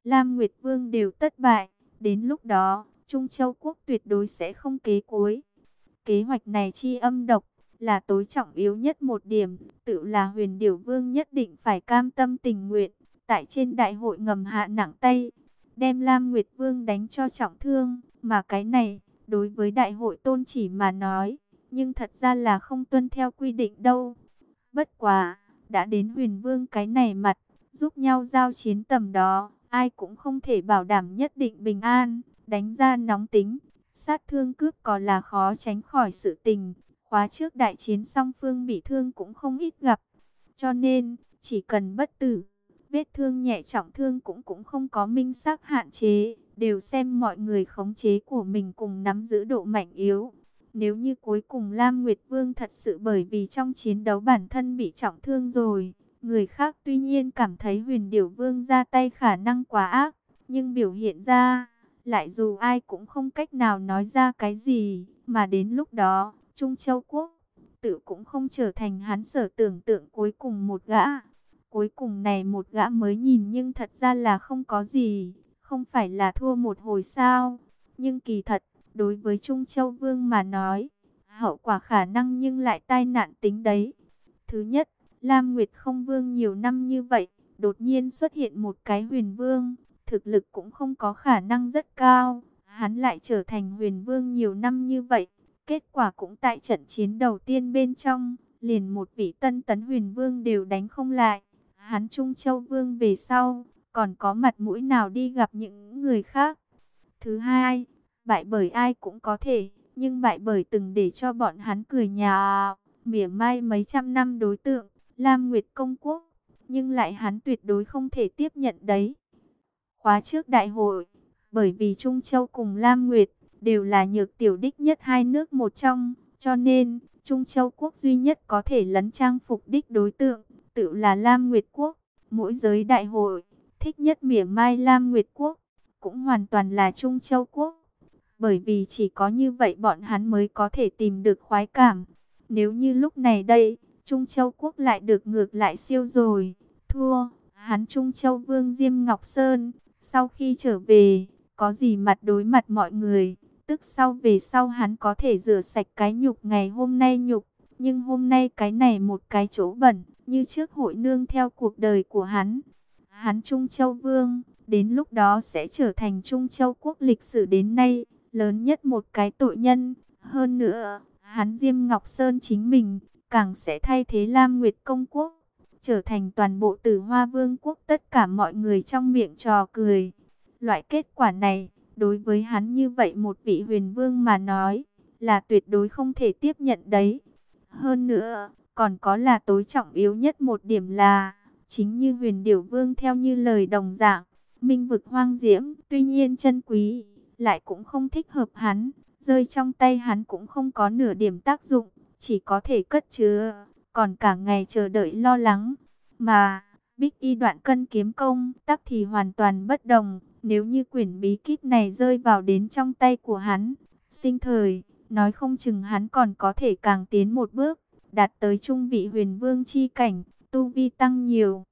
Lam Nguyệt Vương đều thất bại. Đến lúc đó, Trung Châu Quốc tuyệt đối sẽ không kế cuối. Kế hoạch này chi âm độc, là tối trọng yếu nhất một điểm, tự là Huyền Điểu Vương nhất định phải cam tâm tình nguyện, tại trên đại hội ngầm hạ nặng tay, đem Lam Nguyệt Vương đánh cho trọng thương, mà cái này, đối với đại hội tôn chỉ mà nói, nhưng thật ra là không tuân theo quy định đâu. Bất quá, đã đến Huyền Vương cái này mặt, giúp nhau giao chiến tầm đó, ai cũng không thể bảo đảm nhất định bình an, đánh ra nóng tính, sát thương cướp còn là khó tránh khỏi sự tình. Khóa trước đại chiến song phương bị thương cũng không ít gặp. Cho nên, chỉ cần bất tử, vết thương nhẹ trọng thương cũng không có minh xác hạn chế, đều xem mọi người khống chế của mình cùng nắm giữ độ mạnh yếu. Nếu như cuối cùng Lam Nguyệt Vương thật sự bởi vì trong chiến đấu bản thân bị trọng thương rồi, người khác tuy nhiên cảm thấy Huyền Điểu Vương ra tay khả năng quá ác, nhưng biểu hiện ra, lại dù ai cũng không cách nào nói ra cái gì, mà đến lúc đó, Trung Châu Quốc tự cũng không trở thành hắn sở tưởng tượng cuối cùng một gã. Cuối cùng này một gã mới nhìn nhưng thật ra là không có gì, không phải là thua một hồi sao. Nhưng kỳ thật, đối với Trung Châu Vương mà nói, hậu quả khả năng nhưng lại tai nạn tính đấy. Thứ nhất, Lam Nguyệt không vương nhiều năm như vậy, đột nhiên xuất hiện một cái Huyền Vương, thực lực cũng không có khả năng rất cao. Hắn lại trở thành Huyền Vương nhiều năm như vậy, kết quả cũng tại trận chiến đầu tiên bên trong, liền một vị tân tấn Huyền Vương đều đánh không lại. Hắn Trung Châu Vương về sau, còn có mặt mũi nào đi gặp những người khác. Thứ hai, bại bởi ai cũng có thể, nhưng bại bởi từng để cho bọn hắn cười nhạo, mỉa mai mấy trăm năm đối tượng, Lam Nguyệt Công Quốc, nhưng lại hắn tuyệt đối không thể tiếp nhận đấy. Khóa trước đại hội, bởi vì Trung Châu cùng Lam Nguyệt đều là nhược tiểu đích nhất hai nước một trong, cho nên Trung Châu Quốc duy nhất có thể lấn trang phục đích đối tượng, tự là Lam Nguyệt Quốc. Mỗi giới đại hội, thích nhất mỉa mai Lam Nguyệt Quốc, cũng hoàn toàn là Trung Châu Quốc. Bởi vì chỉ có như vậy bọn hắn mới có thể tìm được khoái cảm. Nếu như lúc này đây, Trung Châu Quốc lại được ngược lại siêu rồi, thua, hắn Trung Châu Vương Diêm Ngọc Sơn, sau khi trở về, có gì mặt đối mặt mọi người, tức sau về sau hắn có thể rửa sạch cái nhục ngày hôm nay nhục, nhưng hôm nay cái này một cái chỗ bẩn, như trước hội nương theo cuộc đời của hắn. Hắn Trung Châu Vương, đến lúc đó sẽ trở thành Trung Châu Quốc lịch sử đến nay, lớn nhất một cái tội nhân. Hơn nữa, hắn Diêm Ngọc Sơn chính mình, càng sẽ thay thế Lam Nguyệt Công Quốc, trở thành toàn bộ Tử Hoa Vương Quốc tất cả mọi người trong miệng trò cười. Loại kết quả này, đối với hắn như vậy một vị huyền vương mà nói, là tuyệt đối không thể tiếp nhận đấy. Hơn nữa, còn có là tối trọng yếu nhất một điểm là, chính như Huyền Điểu Vương theo như lời đồng dạng, minh vực hoang diễm, tuy nhiên chân quý, lại cũng không thích hợp hắn, rơi trong tay hắn cũng không có nửa điểm tác dụng, chỉ có thể cất chứa, còn cả ngày chờ đợi lo lắng. Mà, Bích Y Đoạn Cân Kiếm Công tắc thì hoàn toàn bất đồng, nếu như quyển bí kíp này rơi vào đến trong tay của hắn, sinh thời, nói không chừng hắn còn có thể càng tiến một bước, đạt tới trung vị huyền vương chi cảnh, tu vi tăng nhiều.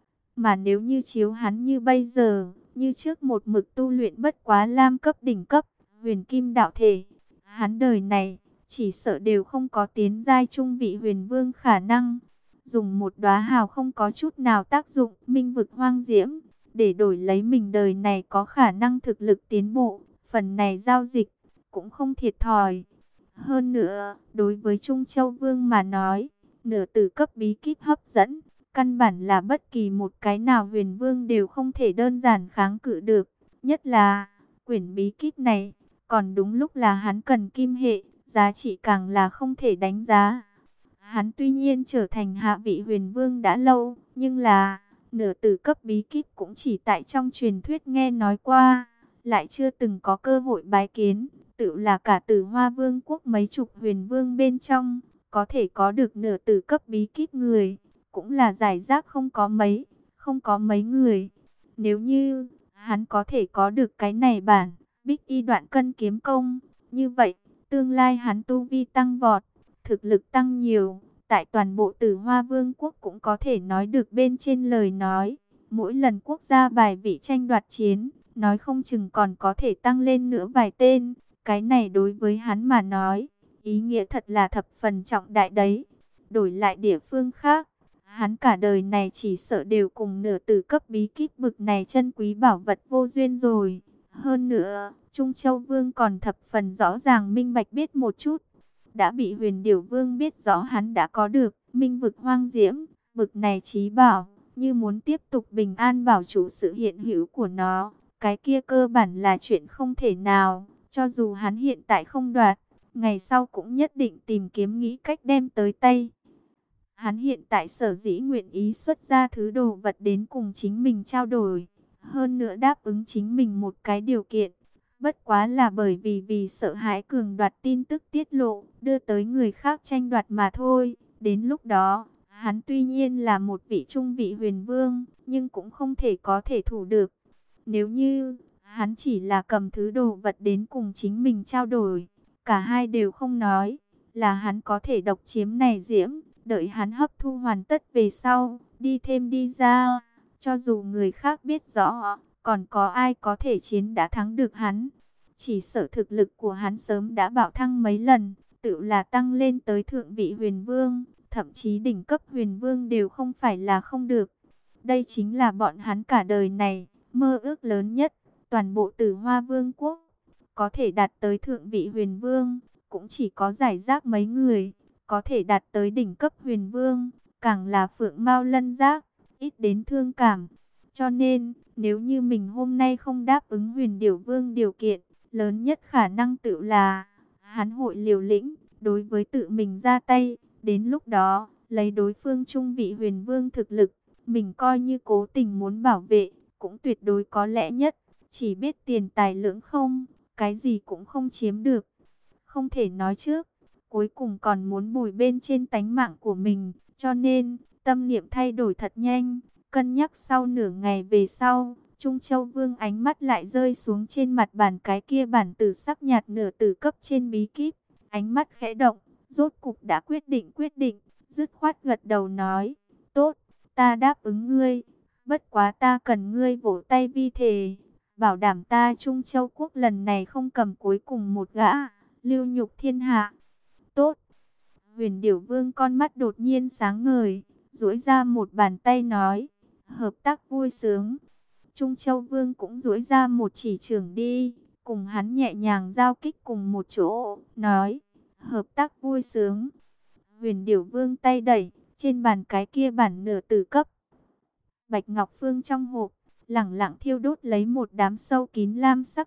Mà nếu như chiếu hắn như bây giờ, như trước một mực tu luyện bất quá lam cấp đỉnh cấp, huyền kim đạo thể, hắn đời này, chỉ sợ đều không có tiến giai trung vị huyền vương khả năng. Dùng một đóa hào không có chút nào tác dụng minh vực hoang diễm, để đổi lấy mình đời này có khả năng thực lực tiến bộ, phần này giao dịch, cũng không thiệt thòi. Hơn nữa, đối với Trung Châu Vương mà nói, nửa tử cấp bí kíp hấp dẫn, căn bản là bất kỳ một cái nào huyền vương đều không thể đơn giản kháng cự được. Nhất là, quyển bí kíp này, còn đúng lúc là hắn cần kim hệ, giá trị càng là không thể đánh giá. Hắn tuy nhiên trở thành hạ vị huyền vương đã lâu, nhưng là, nửa tử cấp bí kíp cũng chỉ tại trong truyền thuyết nghe nói qua, lại chưa từng có cơ hội bái kiến. Tự là cả Tử Hoa Vương quốc mấy chục huyền vương bên trong, có thể có được nửa tử cấp bí kíp người, cũng là giải rác không có mấy người. Nếu như hắn có thể có được cái này bản Bích Y Đoạn Cân Kiếm Công, như vậy, tương lai hắn tu vi tăng vọt, thực lực tăng nhiều, tại toàn bộ Tử Hoa Vương quốc cũng có thể nói được bên trên lời nói. Mỗi lần quốc gia bài vị tranh đoạt chiến, nói không chừng còn có thể tăng lên nữa vài tên. Cái này đối với hắn mà nói, ý nghĩa thật là thập phần trọng đại đấy. Đổi lại địa phương khác, hắn cả đời này chỉ sợ đều cùng nửa tử cấp bí kíp bực này chân quý bảo vật vô duyên rồi. Hơn nữa, Trung Châu Vương còn thập phần rõ ràng minh bạch biết một chút. Đã bị Huyền Điểu Vương biết rõ hắn đã có được minh vực hoang diễm, bực này trí bảo, như muốn tiếp tục bình an bảo trụ sự hiện hữu của nó. Cái kia cơ bản là chuyện không thể nào, cho dù hắn hiện tại không đoạt, ngày sau cũng nhất định tìm kiếm nghĩ cách đem tới tay. Hắn hiện tại sở dĩ nguyện ý xuất ra thứ đồ vật đến cùng chính mình trao đổi, hơn nữa đáp ứng chính mình một cái điều kiện. Bất quá là bởi vì sợ hãi cường đoạt tin tức tiết lộ, đưa tới người khác tranh đoạt mà thôi. Đến lúc đó, hắn tuy nhiên là một vị trung vị huyền vương, nhưng cũng không thể có thể thủ được. Nếu như hắn chỉ là cầm thứ đồ vật đến cùng chính mình trao đổi, cả hai đều không nói, là hắn có thể độc chiếm này diễm, đợi hắn hấp thu hoàn tất về sau, đi thêm đi ra. Cho dù người khác biết rõ, còn có ai có thể chiến đã thắng được hắn. Chỉ sợ thực lực của hắn sớm đã bạo thăng mấy lần, tự là tăng lên tới thượng vị huyền vương, thậm chí đỉnh cấp huyền vương đều không phải là không được. Đây chính là bọn hắn cả đời này, mơ ước lớn nhất. Toàn bộ Tử Hoa Vương quốc, có thể đạt tới thượng vị huyền vương, cũng chỉ có giải rác mấy người. Có thể đạt tới đỉnh cấp huyền vương, càng là phượng mao lân giác, ít đến thương cảm. Cho nên, nếu như mình hôm nay không đáp ứng Huyền Điểu Vương điều kiện, lớn nhất khả năng tự là hắn hội liều lĩnh, đối với tự mình ra tay. Đến lúc đó, lấy đối phương trung vị huyền vương thực lực, mình coi như cố tình muốn bảo vệ, cũng tuyệt đối có lẽ nhất. Chỉ biết tiền tài lưỡng không, cái gì cũng không chiếm được. Không thể nói trước, cuối cùng còn muốn bồi bên trên tánh mạng của mình. Cho nên, tâm niệm thay đổi thật nhanh. Cân nhắc sau nửa ngày về sau, Trung Châu Vương ánh mắt lại rơi xuống trên mặt bàn cái kia bản tử sắc nhạt nửa tử cấp trên bí kíp. Ánh mắt khẽ động, rốt cục đã quyết định, dứt khoát gật đầu nói, tốt, ta đáp ứng ngươi, bất quá ta cần ngươi vỗ tay vi thề, bảo đảm ta Trung Châu Quốc lần này không cầm cuối cùng một gã, lưu nhục thiên hạ. Tốt. Huyền Điểu Vương con mắt đột nhiên sáng ngời, duỗi ra một bàn tay nói, hợp tác vui sướng. Trung Châu Vương cũng duỗi ra một chỉ trưởng đi, cùng hắn nhẹ nhàng giao kích cùng một chỗ, nói, hợp tác vui sướng. Huyền Điểu Vương tay đẩy, trên bàn cái kia bản nửa tử cấp. Bạch Ngọc Phương trong hộp, lẳng lặng thiêu đốt lấy một đám sâu kín lam sắc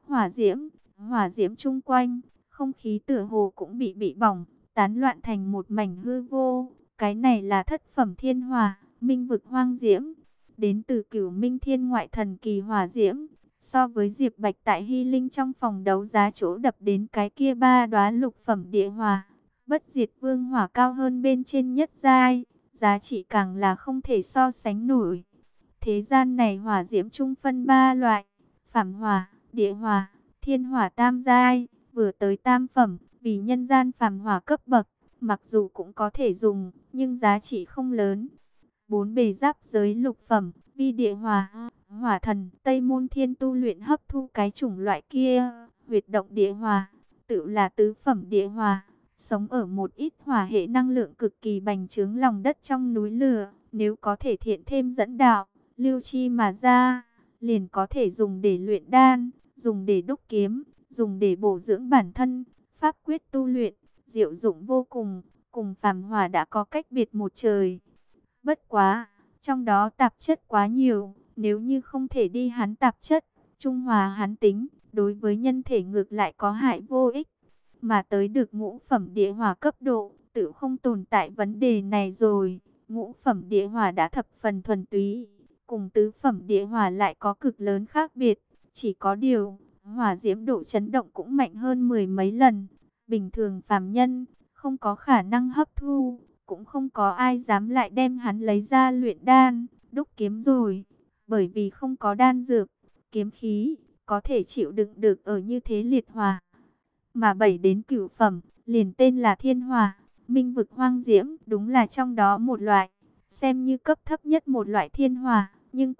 hỏa diễm chung quanh, không khí tựa hồ cũng bị bỏng, tán loạn thành một mảnh hư vô. Cái này là thất phẩm thiên hỏa, minh vực hoang diễm, đến từ Cửu Minh Thiên ngoại thần kỳ hỏa diễm. So với Diệp Bạch tại Hy Linh trong phòng đấu giá chỗ đập đến cái kia ba đóa lục phẩm địa hỏa, bất diệt vương hỏa cao hơn bên trên nhất giai, giá trị càng là không thể so sánh nổi. Thế gian này hỏa diễm chung phân ba loại, phàm hỏa, địa hỏa, thiên hỏa tam giai, vừa tới tam phẩm, vì nhân gian phàm hỏa cấp bậc, mặc dù cũng có thể dùng, nhưng giá trị không lớn. Bốn bề giáp giới lục phẩm, vi địa hỏa, hỏa thần, Tây Môn Thiên tu luyện hấp thu cái chủng loại kia, huyệt động địa hỏa, tự là tứ phẩm địa hỏa, sống ở một ít hỏa hệ năng lượng cực kỳ bành trướng lòng đất trong núi lửa, nếu có thể thiện thêm dẫn đạo, lưu chi mà ra, liền có thể dùng để luyện đan, dùng để đúc kiếm, dùng để bổ dưỡng bản thân, pháp quyết tu luyện, diệu dụng vô cùng, cùng phàm hỏa đã có cách biệt một trời. Bất quá, trong đó tạp chất quá nhiều, nếu như không thể đi hắn tạp chất, trung hòa hắn tính, đối với nhân thể ngược lại có hại vô ích. Mà tới được ngũ phẩm địa hỏa cấp độ, tự không tồn tại vấn đề này rồi. Ngũ phẩm địa hỏa đã thập phần thuần túy, cùng tứ phẩm địa hỏa lại có cực lớn khác biệt. Chỉ có điều, hỏa diễm độ chấn động cũng mạnh hơn mười mấy lần. Bình thường phàm nhân, không có khả năng hấp thu, cũng không có ai dám lại đem hắn lấy ra luyện đan, đúc kiếm rồi. Bởi vì không có đan dược, kiếm khí, có thể chịu đựng được ở như thế liệt hỏa. Mà 7 đến cửu phẩm, liền tên là thiên hỏa, minh vực hoang diễm, đúng là trong đó một loại, xem như cấp thấp nhất một loại thiên hỏa, nhưng cùng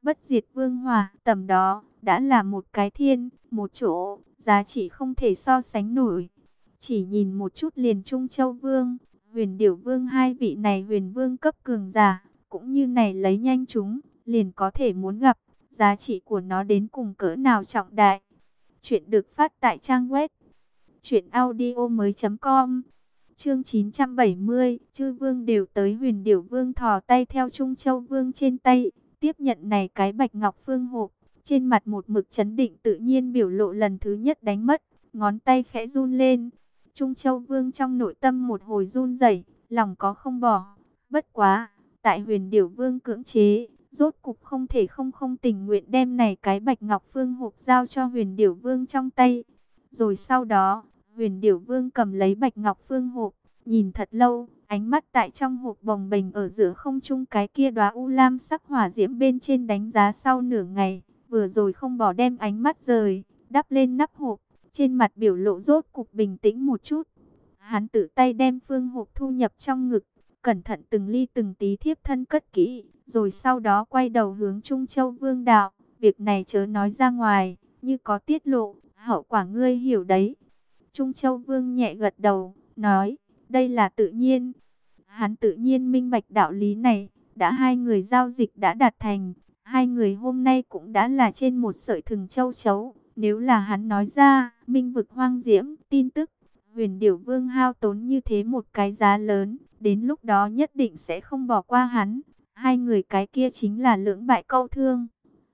bất diệt vương hỏa, tầm đó đã là một cái thiên, một chỗ, giá trị không thể so sánh nổi. Chỉ nhìn một chút liền Trung Châu Vương, Huyền Điểu Vương, hai vị này huyền vương cấp cường giả, cũng như này lấy nhanh chúng, liền có thể muốn gặp, giá trị của nó đến cùng cỡ nào trọng đại. Chuyện được phát tại trang web truyệnaudiomoi.com. Chương 970, chư vương đều tới. Huyền Điểu Vương thò tay theo Trung Châu Vương trên tay, tiếp nhận này cái bạch ngọc phương hộp, trên mặt một mực chấn định tự nhiên biểu lộ lần thứ nhất đánh mất, ngón tay khẽ run lên. Trung Châu Vương trong nội tâm một hồi run rẩy, lòng có không bỏ. Bất quá, tại Huyền Điểu Vương cưỡng chế, rốt cục không thể không tình nguyện đem này cái bạch ngọc phương hộp giao cho Huyền Điểu Vương trong tay. Rồi sau đó, Huyền Điểu Vương cầm lấy bạch ngọc phương hộp, nhìn thật lâu, ánh mắt tại trong hộp bồng bềnh ở giữa không trung cái kia đóa u lam sắc hỏa diễm bên trên đánh giá sau nửa ngày, vừa rồi không bỏ đem ánh mắt rời, đắp lên nắp hộp, trên mặt biểu lộ rốt cục bình tĩnh một chút. Hắn tự tay đem phương hộp thu nhập trong ngực, cẩn thận từng ly từng tí thiếp thân cất kỹ, rồi sau đó quay đầu hướng Trung Châu Vương đạo, việc này chớ nói ra ngoài, như có tiết lộ, hậu quả ngươi hiểu đấy. Trung Châu Vương nhẹ gật đầu, nói, đây là tự nhiên. Hắn tự nhiên minh bạch đạo lý này, đã hai người giao dịch đã đạt thành, hai người hôm nay cũng đã là trên một sợi thừng châu chấu. Nếu là hắn nói ra, minh vực hoang diễm, tin tức, Huyền Điểu Vương hao tốn như thế một cái giá lớn, đến lúc đó nhất định sẽ không bỏ qua hắn. Hai người cái kia chính là lưỡng bại câu thương.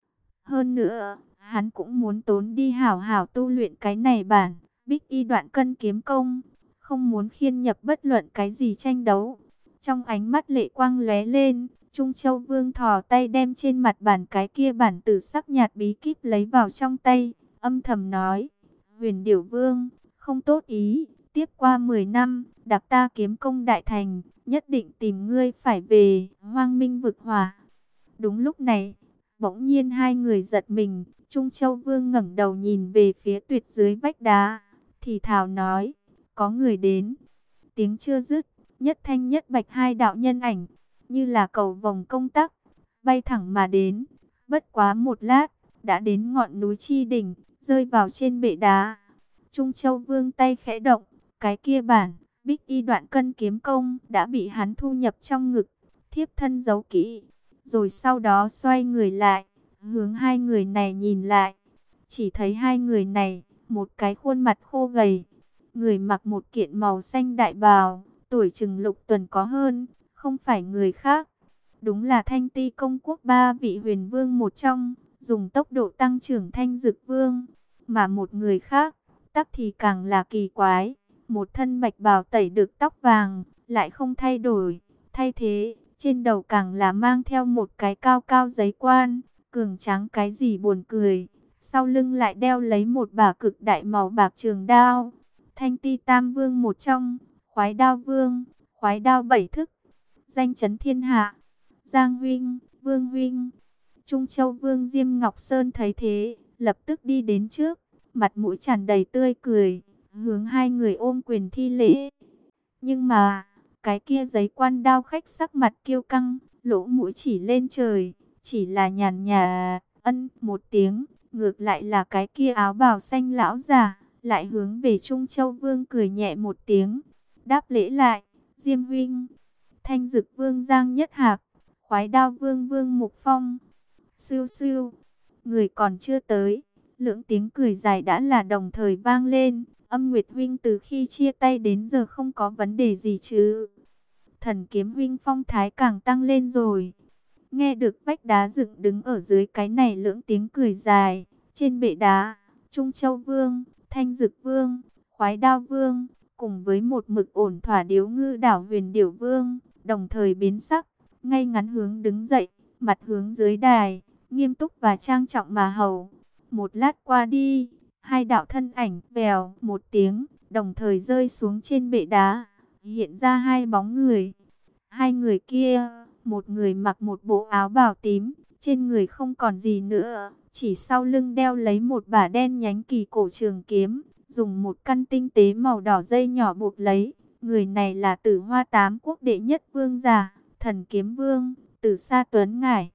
Hơn nữa, hắn cũng muốn tốn đi hảo hảo tu luyện cái này bản Bích Y Đoạn Cân Kiếm Công, không muốn khiên nhập bất luận cái gì tranh đấu. Trong ánh mắt lệ quang lóe lên, Trung Châu Vương thò tay đem trên mặt bản cái kia bản tử sắc nhạt bí kíp lấy vào trong tay, âm thầm nói, Huyền Điểu Vương, không tốt ý, tiếp qua 10 năm, đặc ta kiếm công đại thành, nhất định tìm ngươi phải về Hoang Minh vực hỏa. Đúng lúc này, bỗng nhiên hai người giật mình, Trung Châu Vương ngẩng đầu nhìn về phía tuyệt dưới vách đá, thì thào nói, có người đến. Tiếng chưa dứt, nhất thanh nhất bạch hai đạo nhân ảnh, như là cầu vồng công tắc, bay thẳng mà đến. Bất quá một lát, đã đến ngọn núi chi đỉnh, rơi vào trên bệ đá. Trung Châu Vương tay khẽ động, cái kia bản Bích Y Đoạn Cân Kiếm Công đã bị hắn thu nhập trong ngực, thiếp thân giấu kỹ. Rồi sau đó xoay người lại, hướng hai người này nhìn lại. Chỉ thấy hai người này, một cái khuôn mặt khô gầy, người mặc một kiện màu xanh đại bào, tuổi chừng lục tuần có hơn, không phải người khác. Đúng là Thanh Ti công quốc ba vị huyền vương một trong, dùng tốc độ tăng trưởng Thanh Dực Vương. Mà một người khác, tắc thì càng là kỳ quái, một thân bạch bào tẩy được tóc vàng, lại không thay đổi, thay thế, trên đầu càng là mang theo một cái cao cao giấy quan, cường tráng cái gì buồn cười. Sau lưng lại đeo lấy một bả cực đại màu bạc trường đao. Thanh Ti Tam Vương một trong, Khoái Đao Vương, khoái đao 7 thức, danh chấn thiên hạ. Giang huynh, Vương huynh. Trung Châu Vương Diêm Ngọc Sơn thấy thế, lập tức đi đến trước, mặt mũi tràn đầy tươi cười, hướng hai người ôm quyền thi lễ. Nhưng mà, cái kia giấy quan đao khách sắc mặt kiêu căng, lỗ mũi chỉ lên trời, chỉ là nhàn nhạt ân một tiếng. Ngược lại là cái kia áo bào xanh lão già, lại hướng về Trung Châu Vương cười nhẹ một tiếng, đáp lễ lại, Diêm huynh. Thanh Dực Vương Giang Nhất Hạc, Khoái Đao Vương Vương Mục Phong. Siêu siêu, người còn chưa tới, lưỡng tiếng cười dài đã là đồng thời vang lên. Âm Nguyệt huynh từ khi chia tay đến giờ không có vấn đề gì chứ? Thần Kiếm huynh phong thái càng tăng lên rồi. Nghe được vách đá dựng đứng ở dưới cái này lưỡng tiếng cười dài, trên bệ đá, Trung Châu Vương, Thanh Dực Vương, Khoái Đao Vương, cùng với một mực ổn thỏa Điếu Ngư Đảo Huyền Điểu Vương, đồng thời biến sắc, ngay ngắn hướng đứng dậy, mặt hướng dưới đài, nghiêm túc và trang trọng mà hầu. Một lát qua đi, hai đạo thân ảnh vèo một tiếng, đồng thời rơi xuống trên bệ đá, hiện ra hai bóng người. Hai người kia, một người mặc một bộ áo bào tím, trên người không còn gì nữa, chỉ sau lưng đeo lấy một bả đen nhánh kỳ cổ trường kiếm, dùng một căn tinh tế màu đỏ dây nhỏ buộc lấy. Người này là Tử Hoa Tám Quốc đệ nhất vương giả, Thần Kiếm Vương, Tử Sa Tuấn Ngải.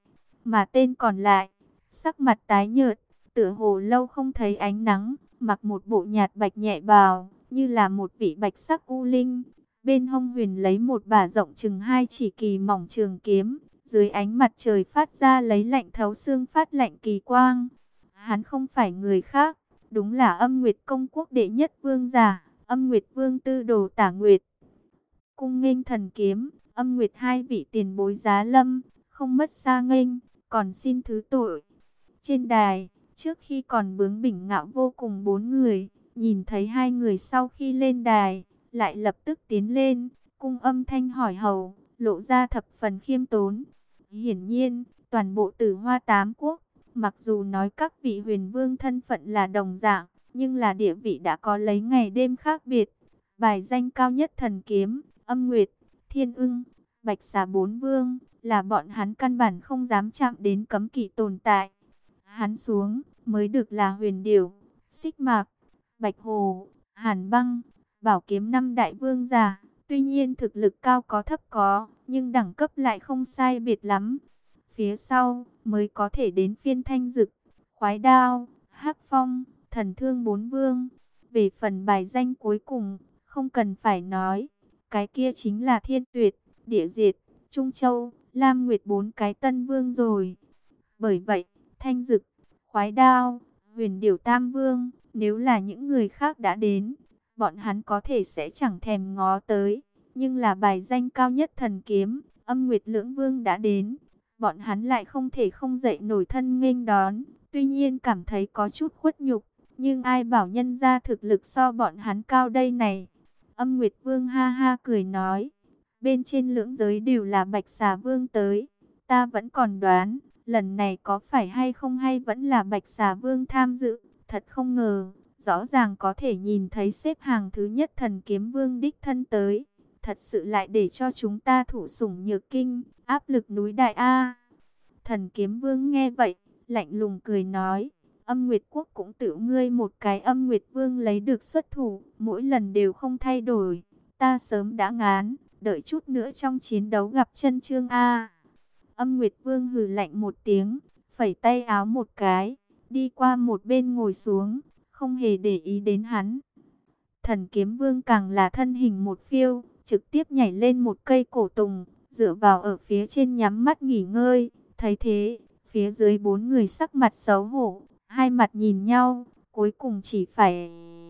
mà tên còn lại, sắc mặt tái nhợt, tựa hồ lâu không thấy ánh nắng, mặc một bộ nhạt bạch nhẹ bào, như là một vị bạch sắc u linh. Bên hông huyền lấy một bả rộng chừng 2 chỉ kỳ mỏng trường kiếm, dưới ánh mặt trời phát ra lấy lạnh thấu xương phát lạnh kỳ quang. Hắn không phải người khác, đúng là Âm Nguyệt Công Quốc đệ nhất vương giả, Âm Nguyệt Vương Tư Đồ Tả Nguyệt. Cung nghênh thần kiếm, Âm Nguyệt hai vị tiền bối giá lâm, không mất xa nghênh, còn xin thứ tội. Trên đài, trước khi còn bướng bỉnh ngạo vô cùng 4 người, nhìn thấy hai người sau khi lên đài, lại lập tức tiến lên, cung âm thanh hỏi hầu, lộ ra thập phần khiêm tốn. Hiển nhiên, toàn bộ Tử Hoa Tám Quốc, mặc dù nói các vị huyền vương thân phận là đồng dạng, nhưng là địa vị đã có lấy ngày đêm khác biệt. Bài danh cao nhất thần kiếm, Âm Nguyệt, Thiên Ưng, Bạch Xà bốn vương, là bọn hắn căn bản không dám chạm đến cấm kỵ tồn tại. Hắn xuống, mới được là Huyền Điểu, Xích Mạc, Bạch Hồ, Hàn Băng, Bảo Kiếm năm đại vương giả. Tuy nhiên thực lực cao có thấp có, nhưng đẳng cấp lại không sai biệt lắm. Phía sau, mới có thể đến phiên Thanh Dực, Khoái Đao, Hắc Phong, Thần Thương bốn vương. Về phần bài danh cuối cùng, không cần phải nói, cái kia chính là Thiên Tuyệt, Địa Diệt, Trung Châu, Lam Nguyệt bốn cái tân vương rồi. Bởi vậy, Thanh Dực, Khoái Đao, Huyền Điểu tam vương, nếu là những người khác đã đến, bọn hắn có thể sẽ chẳng thèm ngó tới. Nhưng là bài danh cao nhất thần kiếm, Âm Nguyệt lưỡng vương đã đến, bọn hắn lại không thể không dậy nổi thân nghênh đón. Tuy nhiên cảm thấy có chút khuất nhục, nhưng ai bảo nhân ra thực lực so bọn hắn cao đây này. Âm Nguyệt Vương ha ha cười nói, bên trên lưỡng giới đều là Bạch Xà Vương tới, ta vẫn còn đoán, lần này có phải hay không hay vẫn là Bạch Xà Vương tham dự, thật không ngờ, rõ ràng có thể nhìn thấy xếp hàng thứ nhất thần kiếm vương đích thân tới, thật sự lại để cho chúng ta thủ sủng nhược kinh, áp lực núi đại A. Thần kiếm vương nghe vậy, lạnh lùng cười nói, Âm Nguyệt Quốc cũng tự ngươi một cái Âm Nguyệt Vương lấy được xuất thủ, mỗi lần đều không thay đổi, ta sớm đã ngán, đợi chút nữa trong chiến đấu gặp chân chương A. Âm Nguyệt Vương hừ lạnh một tiếng, phẩy tay áo một cái, đi qua một bên ngồi xuống, không hề để ý đến hắn. Thần kiếm vương càng là thân hình một phiêu, trực tiếp nhảy lên một cây cổ tùng, dựa vào ở phía trên nhắm mắt nghỉ ngơi. Thấy thế, phía dưới 4 người sắc mặt xấu hổ, hai mặt nhìn nhau, cuối cùng chỉ phải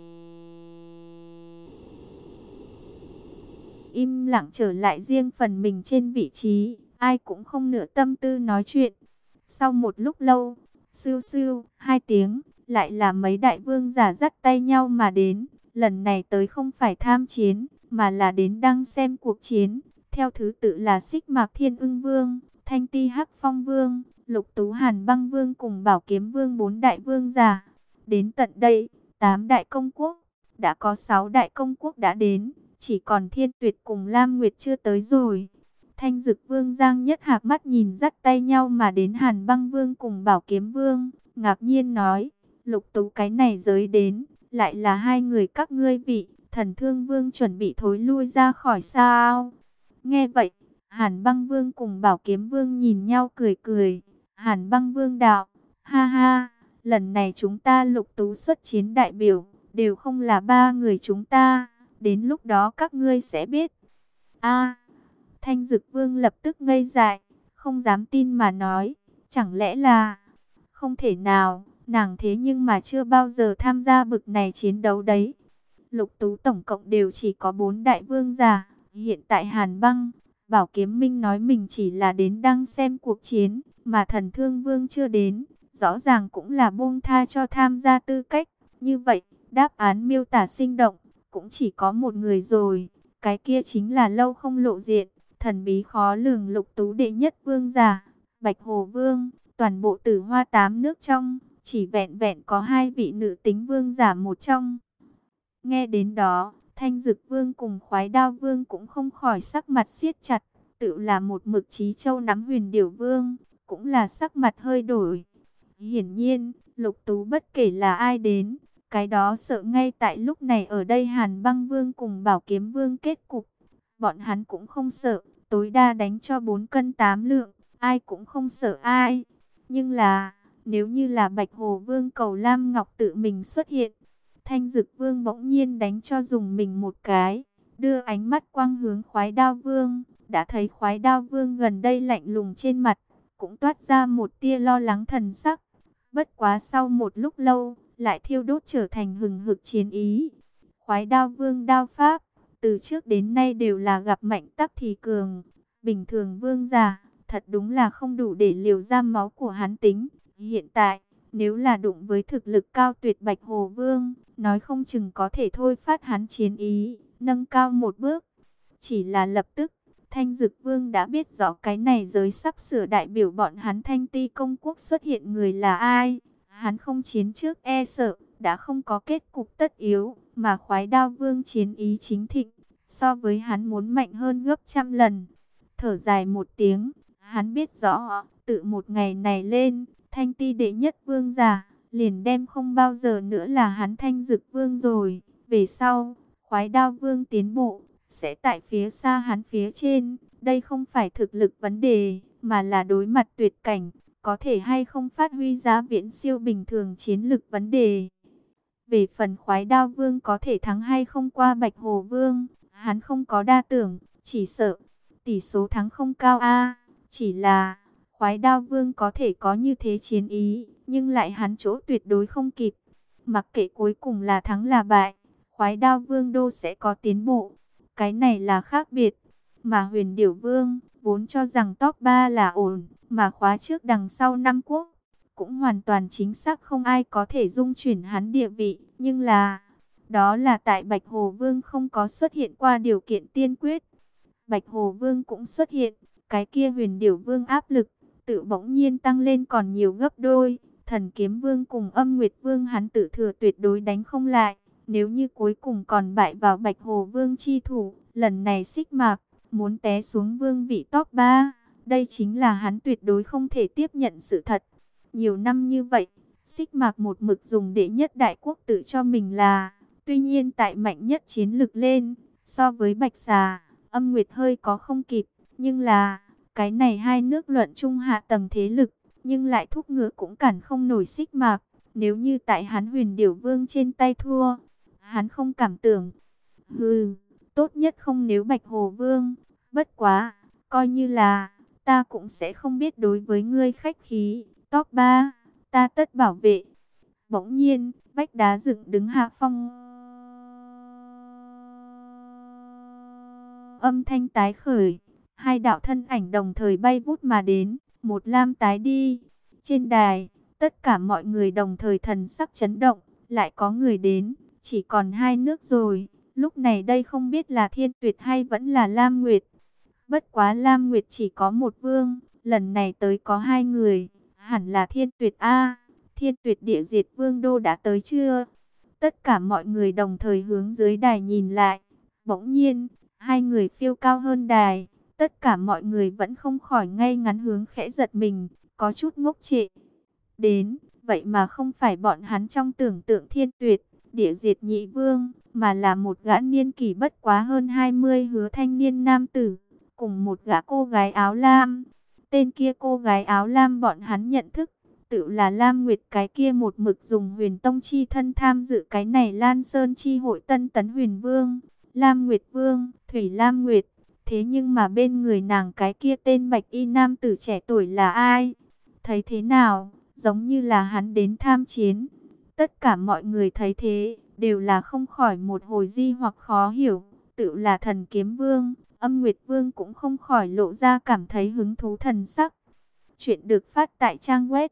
im lặng trở lại riêng phần mình trên vị trí, ai cũng không nửa tâm tư nói chuyện. Sau một lúc lâu, sưu sưu, 2 tiếng, lại là mấy đại vương giả dắt tay nhau mà đến. Lần này tới không phải tham chiến, mà là đến đăng xem cuộc chiến. Theo thứ tự là Xích Mạc Thiên Ưng Vương, Thanh Ti Hắc Phong Vương, Lục Tú Hàn Băng Vương cùng Bảo Kiếm Vương 4 đại vương giả. Đến tận đây, 8 đại công quốc, đã có 6 đại công quốc đã đến, chỉ còn Thiên Tuyệt cùng Lam Nguyệt chưa tới rồi. Thanh Dực Vương Giang Nhất Hạc mắt nhìn dắt tay nhau mà đến Hàn Băng Vương cùng Bảo Kiếm Vương, ngạc nhiên nói, Lục Tú cái này giới đến, lại là hai người các ngươi vị, Thần Thương Vương chuẩn bị thối lui ra khỏi sao? Nghe vậy, Hàn Băng Vương cùng Bảo Kiếm Vương nhìn nhau cười cười. Hàn Băng Vương đạo, ha ha, lần này chúng ta Lục Tú xuất chiến đại biểu, đều không là 3 người chúng ta, đến lúc đó các ngươi sẽ biết. A, Thanh Dực Vương lập tức ngây dại, không dám tin mà nói, chẳng lẽ là, không thể nào, nàng thế nhưng mà chưa bao giờ tham gia bực này chiến đấu đấy. Lục Tú tổng cộng đều chỉ có 4 đại vương giả, hiện tại Hàn Băng, Bảo Kiếm Minh nói mình chỉ là đến đăng xem cuộc chiến, mà Thần Thương Vương chưa đến, rõ ràng cũng là buông tha cho tham gia tư cách. Như vậy, đáp án miêu tả sinh động, cũng chỉ có một người rồi, cái kia chính là lâu không lộ diện, thần bí khó lường Lục Tú đệ nhất vương giả, Bạch Hồ Vương. Toàn bộ Tử Hoa 8 nước trong, chỉ vẹn vẹn có 2 vị nữ tính vương giả một trong. Nghe đến đó, Thanh Dực Vương cùng Khoái Đao Vương cũng không khỏi sắc mặt siết chặt, tự là một mực Chí Châu nắm Huyền Điểu Vương, cũng là sắc mặt hơi đổi. Hiển nhiên, Lục Tú bất kể là ai đến, cái đó sợ ngay tại lúc này ở đây Hàn Băng Vương cùng Bảo Kiếm Vương kết cục. Bọn hắn cũng không sợ, tối đa đánh cho 4 cân 8 lượng, ai cũng không sợ ai. Nhưng là, nếu như là Bạch Hồ Vương cầu Lam Ngọc tự mình xuất hiện, Thanh Dực Vương bỗng nhiên đánh cho dùng mình một cái, đưa ánh mắt quang hướng Khoái Đao Vương, đã thấy Khoái Đao Vương gần đây lạnh lùng trên mặt, cũng toát ra một tia lo lắng thần sắc. Bất quá sau một lúc lâu, lại thiêu đốt trở thành hừng hực chiến ý. Khoái Đao Vương đao pháp, từ trước đến nay đều là gặp mạnh tắc thì cường. Bình thường vương giả, thật đúng là không đủ để liều ra máu của hắn tính. Hiện tại, nếu là đụng với thực lực cao tuyệt Bạch Hồ Vương, nói không chừng có thể thôi phát hắn chiến ý, nâng cao một bước. Chỉ là lập tức, Thanh Dực Vương đã biết rõ cái này giới sắp sửa đại biểu bọn hắn Thanh Ti công quốc xuất hiện người là ai. Hắn không chiến trước e sợ, đã không có kết cục tất yếu, mà Khoái Đao Vương chiến ý chính thịnh, so với hắn muốn mạnh hơn gấp trăm lần. Thở dài một tiếng, hắn biết rõ, tự một ngày này lên, Thanh Ti đệ nhất vương giả, liền đem không bao giờ nữa là hắn Thanh Dực Vương rồi. Về sau, Khoái Đao Vương tiến bộ, sẽ tại phía xa hắn phía trên. Đây không phải thực lực vấn đề, mà là đối mặt tuyệt cảnh, có thể hay không phát huy giá viễn siêu bình thường chiến lực vấn đề. Về phần Khoái Đao Vương có thể thắng hay không qua Bạch Hồ Vương, hắn không có đa tưởng, chỉ sợ tỷ số thắng không cao a. Chỉ là Khoái Đao Vương có thể có như thế chiến ý, nhưng lại hắn chỗ tuyệt đối không kịp. Mặc kệ cuối cùng là thắng là bại, Khoái Đao Vương đô sẽ có tiến bộ. Cái này là khác biệt. Mà Huyền Điểu Vương vốn cho rằng top 3 là ổn, mà khóa trước đằng sau năm quốc cũng hoàn toàn chính xác không ai có thể dung chuyển hắn địa vị. Nhưng là, đó là tại Bạch Hồ Vương không có xuất hiện qua điều kiện tiên quyết. Bạch Hồ Vương cũng xuất hiện, cái kia Huyền Điểu Vương áp lực tự bỗng nhiên tăng lên còn nhiều gấp đôi. Thần Kiếm Vương cùng Âm Nguyệt Vương hắn tự thừa tuyệt đối đánh không lại. Nếu như cuối cùng còn bại vào Bạch Hồ Vương chi thủ, lần này Xích Mạc muốn té xuống vương vị top 3, đây chính là hắn tuyệt đối không thể tiếp nhận sự thật. Nhiều năm như vậy, Xích Mạc một mực dùng đệ nhất đại quốc tự cho mình là, tuy nhiên tại mạnh nhất chiến lực lên, so với Bạch Xà, Âm Nguyệt hơi có không kịp, nhưng là, cái này hai nước luận chung hạ tầng thế lực, nhưng lại thúc ngựa cũng cản không nổi Xích Mạc. Nếu như tại hắn Huyền Điểu Vương trên tay thua, hắn không cảm tưởng. Tốt nhất không nếu Bạch Hồ Vương. Bất quá, coi như là, ta cũng sẽ không biết đối với ngươi khách khí. Top 3, ta tất bảo vệ. Bỗng nhiên, vách đá dựng đứng hạ phong. Âm thanh tái khởi. Hai đạo thân ảnh đồng thời bay vút mà đến. Một lam tái đi. Trên đài, tất cả mọi người đồng thời thần sắc chấn động. Lại có người đến, chỉ còn hai nước rồi. Lúc này đây không biết là Thiên Tuyệt hay vẫn là Lam Nguyệt. Bất quá Lam Nguyệt chỉ có một vương, lần này tới có hai người, hẳn là Thiên Tuyệt a. Thiên Tuyệt địa diệt vương đô đã tới chưa? Tất cả mọi người đồng thời hướng dưới đài nhìn lại. Bỗng nhiên, hai người phiêu cao hơn đài, tất cả mọi người vẫn không khỏi ngay ngắn hướng khẽ giật mình, có chút ngốc trệ. Đến, vậy mà không phải bọn hắn trong tưởng tượng Thiên Tuyệt, địa diệt nhị vương, mà là một gã niên kỷ bất quá hơn 20 hứa thanh niên nam tử, cùng một gã cô gái áo lam. Tên kia cô gái áo lam bọn hắn nhận thức, tự là Lam Nguyệt, cái kia một mực dùng Huyền Tông chi thân tham dự cái này Lan Sơn chi hội Tân Tấn Huyền Vương, Lam Nguyệt Vương, Thủy Lam Nguyệt. Thế nhưng mà bên người nàng cái kia tên bạch y nam tử trẻ tuổi là ai? Thấy thế nào, giống như là hắn đến tham chiến. Tất cả mọi người thấy thế, đều là không khỏi một hồi di hoặc khó hiểu. Tự là Thần Kiếm Vương, Âm Nguyệt Vương cũng không khỏi lộ ra cảm thấy hứng thú thần sắc. Chuyện được phát tại trang web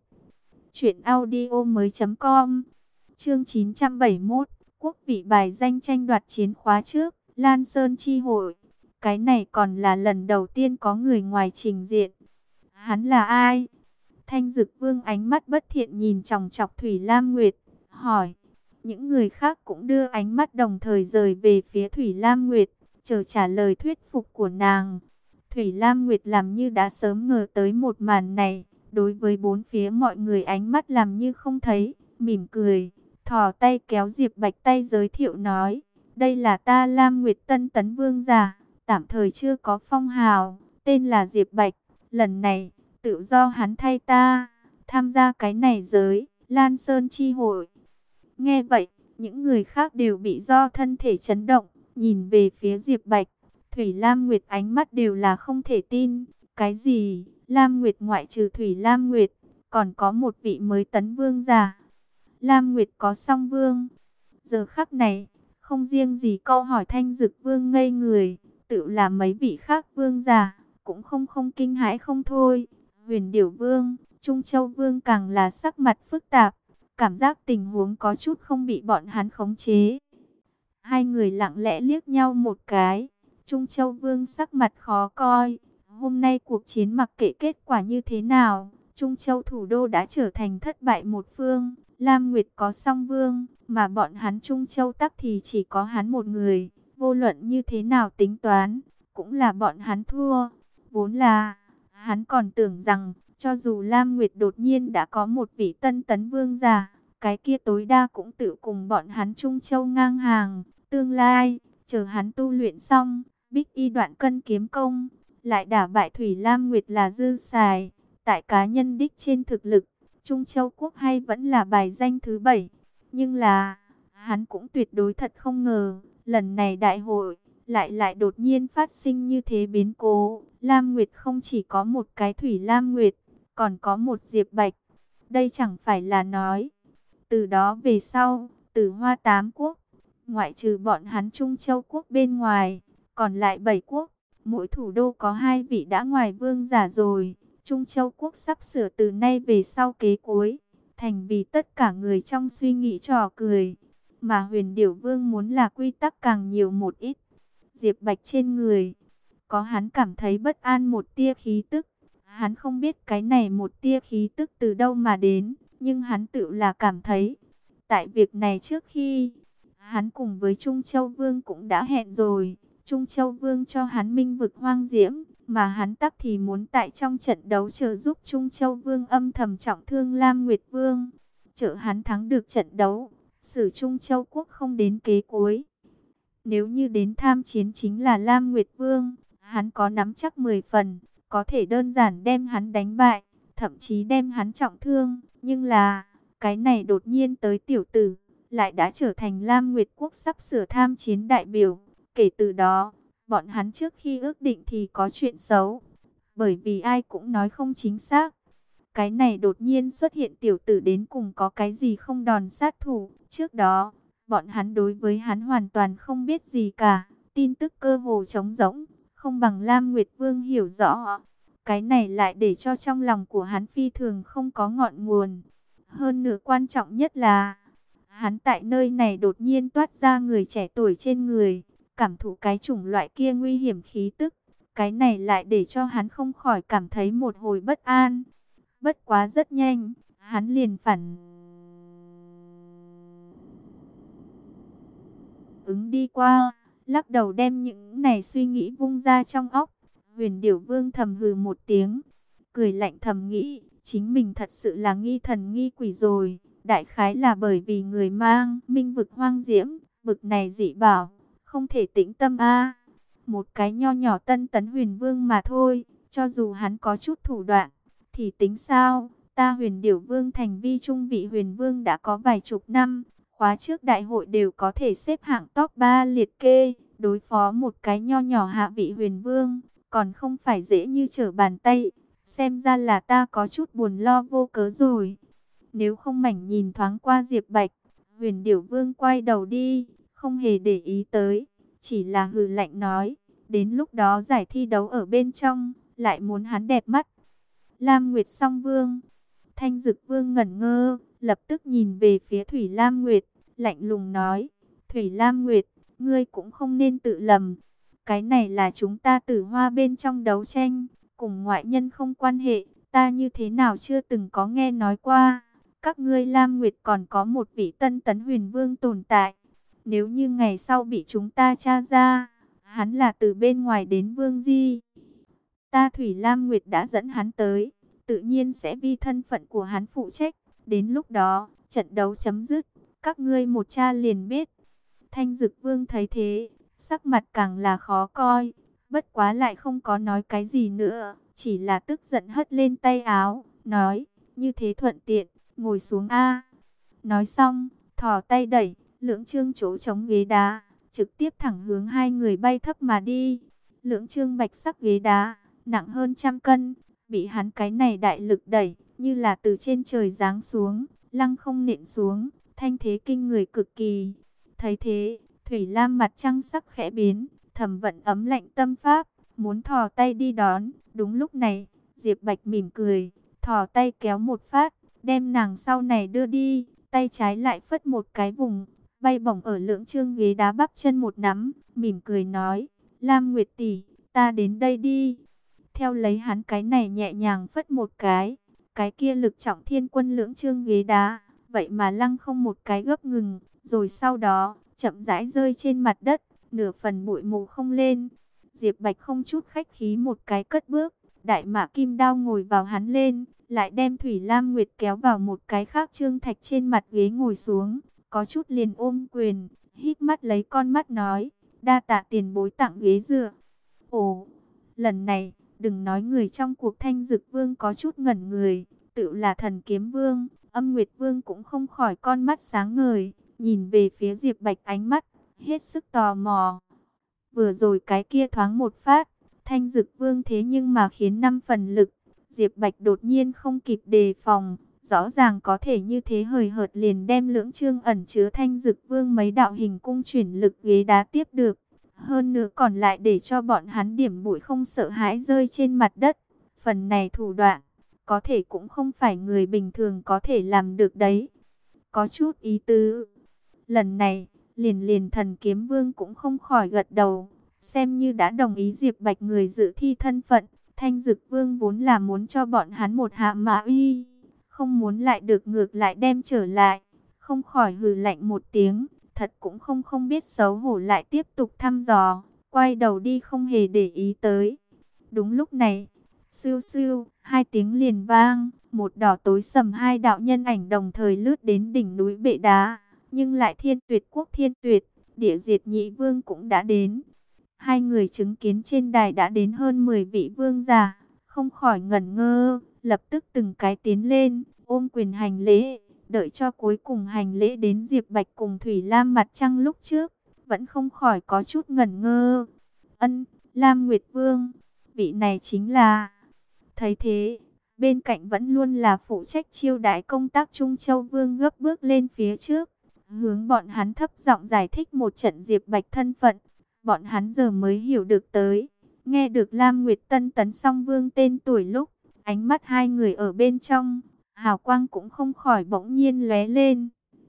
truyệnaudiomoi.com. Chương 971, quốc vị bài danh tranh đoạt chiến khóa trước, Lan Sơn chi hội. Cái này còn là lần đầu tiên có người ngoài trình diện. Hắn là ai? Thanh Dực Vương ánh mắt bất thiện nhìn chòng chọc Thủy Lam Nguyệt, hỏi. Những người khác cũng đưa ánh mắt đồng thời rời về phía Thủy Lam Nguyệt, chờ trả lời thuyết phục của nàng. Thủy Lam Nguyệt làm như đã sớm ngờ tới một màn này, đối với bốn phía mọi người ánh mắt làm như không thấy, mỉm cười, thò tay kéo Diệp Bạch tay giới thiệu nói, đây là ta Lam Nguyệt Tân Tấn Vương giả, tạm thời chưa có phong hào, tên là Diệp Bạch, lần này tự do hắn thay ta tham gia cái này giới Lan Sơn chi hội. Nghe vậy, những người khác đều bị do thân thể chấn động, nhìn về phía Diệp Bạch. Thủy Lam Nguyệt ánh mắt đều là không thể tin. Cái gì? Lam Nguyệt ngoại trừ Thủy Lam Nguyệt, còn có một vị mới tấn vương giả. Lam Nguyệt có song vương. Giờ khắc này, không riêng gì câu hỏi Thanh Dực Vương ngây người, tự là mấy vị khác vương giả, cũng không kinh hãi không thôi. Huyền Điểu Vương, Trung Châu Vương càng là sắc mặt phức tạp, cảm giác tình huống có chút không bị bọn hắn khống chế. Hai người lặng lẽ liếc nhau một cái, Trung Châu Vương sắc mặt khó coi. Hôm nay cuộc chiến mặc kệ kết quả như thế nào, Trung Châu thủ đô đã trở thành thất bại một phương. Lam Nguyệt có song vương, mà bọn hắn Trung Châu tắc thì chỉ có hắn một người. Vô luận như thế nào tính toán, cũng là bọn hắn thua. Vốn là, hắn còn tưởng rằng, cho dù Lam Nguyệt đột nhiên đã có một vị tân tấn vương giả, cái kia tối đa cũng tự cùng bọn hắn Trung Châu ngang hàng. Tương lai, chờ hắn tu luyện xong, Bích Y Đoạn Cân kiếm công, lại đả bại Thủy Lam Nguyệt là dư xài. Tại cá nhân đích trên thực lực, Trung Châu Quốc hay vẫn là bài danh thứ 7. Nhưng là, hắn cũng tuyệt đối thật không ngờ, lần này đại hội, lại đột nhiên phát sinh như thế biến cố. Lam Nguyệt không chỉ có một cái Thủy Lam Nguyệt, còn có một Diệp Bạch. Đây chẳng phải là nói, từ đó về sau, Tử Hoa Tám Quốc, ngoại trừ bọn hắn Trung Châu Quốc bên ngoài, còn lại 7 quốc, mỗi thủ đô có 2 vị đã ngoài vương giả rồi. Trung Châu Quốc sắp sửa từ nay về sau kế cuối, thành vì tất cả người trong suy nghĩ trò cười. Mà Huyền Điểu Vương muốn là quy tắc càng nhiều một ít. Diệp Bạch trên người, có hắn cảm thấy bất an một tia khí tức. Hắn không biết cái này một tia khí tức từ đâu mà đến, nhưng hắn tự là cảm thấy. Tại việc này trước khi, hắn cùng với Trung Châu Vương cũng đã hẹn rồi. Trung Châu Vương cho hắn minh vực hoang diễm, mà hắn tắc thì muốn tại trong trận đấu trợ giúp Trung Châu Vương âm thầm trọng thương Lam Nguyệt Vương. Trợ hắn thắng được trận đấu, xử Trung Châu Quốc không đến kế cuối. Nếu như đến tham chiến chính là Lam Nguyệt Vương, hắn có nắm chắc 10 phần, có thể đơn giản đem hắn đánh bại, thậm chí đem hắn trọng thương. Nhưng là, cái này đột nhiên tới tiểu tử, lại đã trở thành Lam Nguyệt Quốc sắp sửa tham chiến đại biểu. Kể từ đó, bọn hắn trước khi ước định thì có chuyện xấu, bởi vì ai cũng nói không chính xác. Cái này đột nhiên xuất hiện tiểu tử đến cùng có cái gì không đòn sát thủ. Trước đó, bọn hắn đối với hắn hoàn toàn không biết gì cả, tin tức cơ hồ trống rỗng, không bằng Lam Nguyệt Vương hiểu rõ. Cái này lại để cho trong lòng của hắn phi thường không có ngọn nguồn. Hơn nữa quan trọng nhất là, hắn tại nơi này đột nhiên toát ra người trẻ tuổi trên người, cảm thụ cái chủng loại kia nguy hiểm khí tức. Cái này lại để cho hắn không khỏi cảm thấy một hồi bất an. Bất quá rất nhanh, hắn liền phản ứng đi qua, lắc đầu đem những này suy nghĩ vung ra trong óc. Huyền Điểu Vương thầm hừ một tiếng, cười lạnh thầm nghĩ, chính mình thật sự là nghi thần nghi quỷ rồi. Đại khái là bởi vì người mang minh vực hoang diễm, vực này dị bảo, không thể tĩnh tâm a. Một cái nho nhỏ tân tấn huyền vương mà thôi, cho dù hắn có chút thủ đoạn, thì tính sao? Ta Huyền Điểu Vương thành vi trung vị huyền vương đã có vài chục năm, khóa trước đại hội đều có thể xếp hạng top 3 liệt kê, đối phó một cái nho nhỏ hạ vị huyền vương, còn không phải dễ như trở bàn tay. Xem ra là ta có chút buồn lo vô cớ rồi. Nếu không mảnh nhìn thoáng qua Diệp Bạch, Huyền Điểu Vương quay đầu đi, không hề để ý tới, chỉ là hừ lạnh nói, đến lúc đó giải thi đấu ở bên trong, lại muốn hắn đẹp mắt. Lam Nguyệt song vương. Thanh Dực Vương ngẩn ngơ, lập tức nhìn về phía Thủy Lam Nguyệt, lạnh lùng nói, Thủy Lam Nguyệt, ngươi cũng không nên tự lầm. Cái này là chúng ta Tử Hoa bên trong đấu tranh, cùng ngoại nhân không quan hệ, ta như thế nào chưa từng có nghe nói qua. Các ngươi Lam Nguyệt còn có một vị tân tấn huyền vương tồn tại. Nếu như ngày sau bị chúng ta tra ra, hắn là từ bên ngoài đến vương di, ta Thủy Lam Nguyệt đã dẫn hắn tới, tự nhiên sẽ vi thân phận của hắn phụ trách. Đến lúc đó, trận đấu chấm dứt, các ngươi một tra liền biết. Thanh Dực Vương thấy thế, sắc mặt càng là khó coi, bất quá lại không có nói cái gì nữa, chỉ là tức giận hất lên tay áo, nói, như thế thuận tiện, ngồi xuống a. Nói xong, thò tay đẩy, Lưỡng Trương chỗ chống ghế đá, trực tiếp thẳng hướng hai người bay thấp mà đi. Lưỡng Trương bạch sắc ghế đá, nặng hơn 100 cân, bị hắn cái này đại lực đẩy, như là từ trên trời giáng xuống, lăng không nện xuống, thanh thế kinh người cực kỳ. Thấy thế, Thủy Lam mặt trăng sắc khẽ biến, thầm vận ấm lạnh tâm pháp, muốn thò tay đi đón. Đúng lúc này, Diệp Bạch mỉm cười, thò tay kéo một phát, đem nàng sau này đưa đi, tay trái lại phất một cái vùng, bay bổng ở Lưỡng Trương ghế đá bắp chân một nắm, mỉm cười nói, Lam Nguyệt tỷ, ta đến đây đi. Theo lấy hắn cái này nhẹ nhàng phất một cái kia lực trọng thiên quân Lưỡng Trương ghế đá, vậy mà lăng không một cái gấp ngừng, rồi sau đó, chậm rãi rơi trên mặt đất, nửa phần bụi mù không lên. Diệp Bạch không chút khách khí một cái cất bước, đại mã kim đao ngồi vào hắn lên, lại đem Thủy Lam Nguyệt kéo vào một cái khác trương thạch trên mặt ghế ngồi xuống, có chút liền ôm quyền, hít mắt lấy con mắt nói, đa tạ tiền bối tặng ghế dựa. Ồ, lần này, đừng nói người trong cuộc Thanh Dực Vương có chút ngẩn người, tự là Thần Kiếm Vương, Âm Nguyệt Vương cũng không khỏi con mắt sáng ngời, nhìn về phía Diệp Bạch ánh mắt, hết sức tò mò. Vừa rồi cái kia thoáng một phát, Thanh Dực Vương thế nhưng mà khiến 5 phần lực, Diệp Bạch đột nhiên không kịp đề phòng, rõ ràng có thể như thế hời hợt liền đem Lưỡng Trương ẩn chứa Thanh Dực Vương mấy đạo hình cung chuyển lực ghế đá tiếp được. Hơn nữa còn lại để cho bọn hắn điểm bụi không sợ hãi rơi trên mặt đất. Phần này thủ đoạn, có thể cũng không phải người bình thường có thể làm được đấy. Có chút ý tứ. Lần này, liền Thần Kiếm Vương cũng không khỏi gật đầu. Xem như đã đồng ý Diệp Bạch người dự thi thân phận. Thanh Dực Vương vốn là muốn cho bọn hắn một hạ mã uy. Không muốn lại được ngược lại đem trở lại. Không khỏi hừ lạnh một tiếng. Thật cũng không biết xấu hổ lại tiếp tục thăm dò. Quay đầu đi không hề để ý tới. Đúng lúc này, siêu siêu, hai tiếng liền vang. Một đỏ tối sầm hai đạo nhân ảnh đồng thời lướt đến đỉnh núi Bệ Đá. Nhưng lại Thiên Tuyệt Quốc Thiên Tuyệt, Địa Diệt Nhị Vương cũng đã đến. Hai người chứng kiến trên đài đã đến hơn 10 vị vương giả, không khỏi ngẩn ngơ, lập tức từng cái tiến lên, ôm quyền hành lễ, đợi cho cuối cùng hành lễ đến Diệp Bạch cùng Thủy Lam mặt trăng lúc trước, vẫn không khỏi có chút ngẩn ngơ. Ân, Lam Nguyệt Vương, vị này chính là... Thấy thế, bên cạnh vẫn luôn là phụ trách chiêu đãi công tác Trung Châu Vương gấp bước lên phía trước, hướng bọn hắn thấp giọng giải thích một trận Diệp Bạch thân phận. Bọn hắn giờ mới hiểu được tới, nghe được Lam Nguyệt Tân tấn song vương tên tuổi lúc, ánh mắt hai người ở bên trong, hào quang cũng không khỏi bỗng nhiên lóe lên.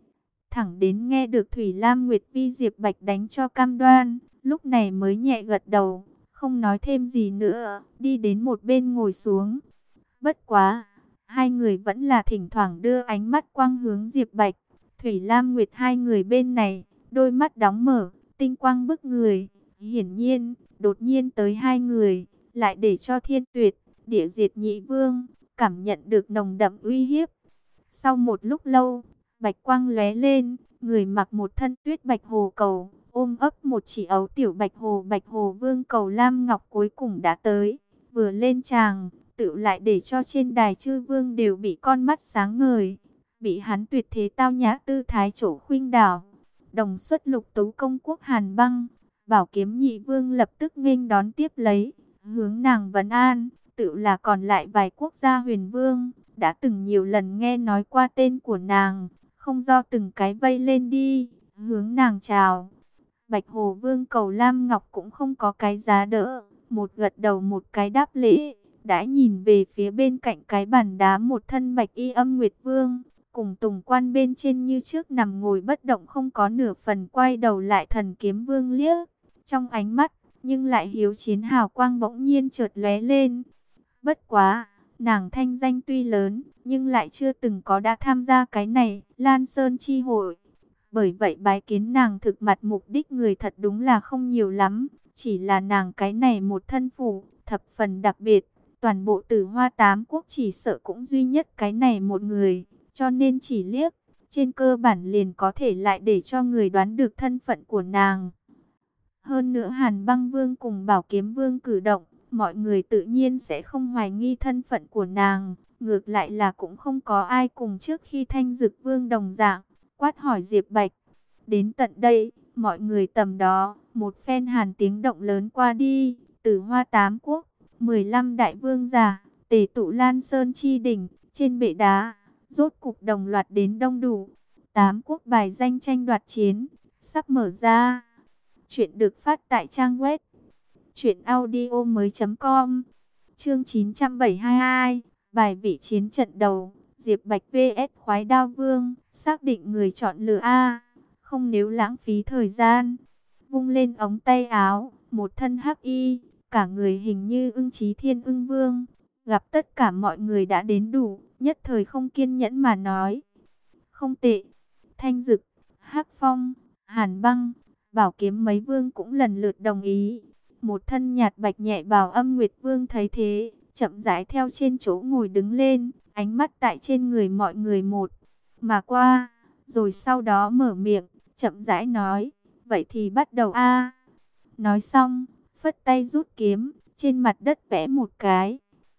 Thẳng đến nghe được Thủy Lam Nguyệt Vi Diệp Bạch đánh cho cam đoan, lúc này mới nhẹ gật đầu, không nói thêm gì nữa, đi đến một bên ngồi xuống. Bất quá, hai người vẫn là thỉnh thoảng đưa ánh mắt quang hướng Diệp Bạch. Thủy Lam Nguyệt hai người bên này, đôi mắt đóng mở, tinh quang bức người. Hiển nhiên, đột nhiên tới hai người, lại để cho Thiên Tuyệt, Địa Diệt Nhị Vương, cảm nhận được nồng đậm uy hiếp. Sau một lúc lâu, bạch quang lóe lên, người mặc một thân tuyết bạch hồ cầu, ôm ấp một chỉ ấu tiểu bạch hồ vương cầu lam ngọc cuối cùng đã tới. Vừa lên tràng, tự lại để cho trên đài chư vương đều bị con mắt sáng ngời, bị hắn tuyệt thế tao nhã tư thái chỗ khuynh đảo. Đồng xuất lục tú công quốc Hàn Băng, Bảo Kiếm Nhị Vương lập tức nghênh đón tiếp lấy, hướng nàng vấn an, tự là còn lại vài quốc gia huyền vương, đã từng nhiều lần nghe nói qua tên của nàng, không do từng cái vây lên đi, hướng nàng chào. Bạch Hồ Vương cầu Lam Ngọc cũng không có cái giá đỡ, một gật đầu một cái đáp lễ, đã nhìn về phía bên cạnh cái bàn đá một thân bạch y Âm Nguyệt Vương, cùng Tùng Quan bên trên như trước nằm ngồi bất động không có nửa phần quay đầu lại Thần Kiếm Vương liếc, trong ánh mắt, nhưng lại hiếu chiến hào quang bỗng nhiên chợt lóe lên. Bất quá, nàng thanh danh tuy lớn, nhưng lại chưa từng có đã tham gia cái này, Lan Sơn chi hội. Bởi vậy bái kiến nàng thực mặt mục đích người thật đúng là không nhiều lắm, chỉ là nàng cái này một thân phủ, thập phần đặc biệt, toàn bộ Tử Hoa Tám Quốc chỉ sợ cũng duy nhất cái này một người, cho nên chỉ liếc, trên cơ bản liền có thể lại để cho người đoán được thân phận của nàng. Hơn nữa Hàn Băng Vương cùng Bảo Kiếm Vương cử động, mọi người tự nhiên sẽ không hoài nghi thân phận của nàng. Ngược lại là cũng không có ai cùng trước khi Thanh Dực Vương đồng dạng, quát hỏi Diệp Bạch. Đến tận đây, mọi người tầm đó, một phen hàn tiếng động lớn qua đi, từ Hoa Tám Quốc, 15 đại vương giả, tề tụ Lan Sơn chi đỉnh, trên bệ đá, rốt cục đồng loạt đến đông đủ. Tám quốc bài danh tranh đoạt chiến, sắp mở ra. Chuyện được phát tại trang web truyệnaudiomoi.com. Chương 972, bài vị chiến trận đầu, Diệp Bạch vs Khoái Đao Vương, xác định người chọn lựa a, không nếu lãng phí thời gian. Vung lên ống tay áo, một thân hắc y, cả người hình như ưng chí thiên ưng vương, gặp tất cả mọi người đã đến đủ, nhất thời không kiên nhẫn mà nói: "Không tệ." Thanh Dực, Hắc Phong, Hàn Băng, Bảo Kiếm mấy vương cũng lần lượt đồng ý. Một thân nhạt bạch nhẹ bào Âm Nguyệt Vương thấy thế, chậm rãi theo trên chỗ ngồi đứng lên, ánh mắt tại trên người mọi người một mà qua, rồi sau đó mở miệng, chậm rãi nói: "Vậy thì bắt đầu a." Nói xong, phất tay rút kiếm, trên mặt đất vẽ một cái.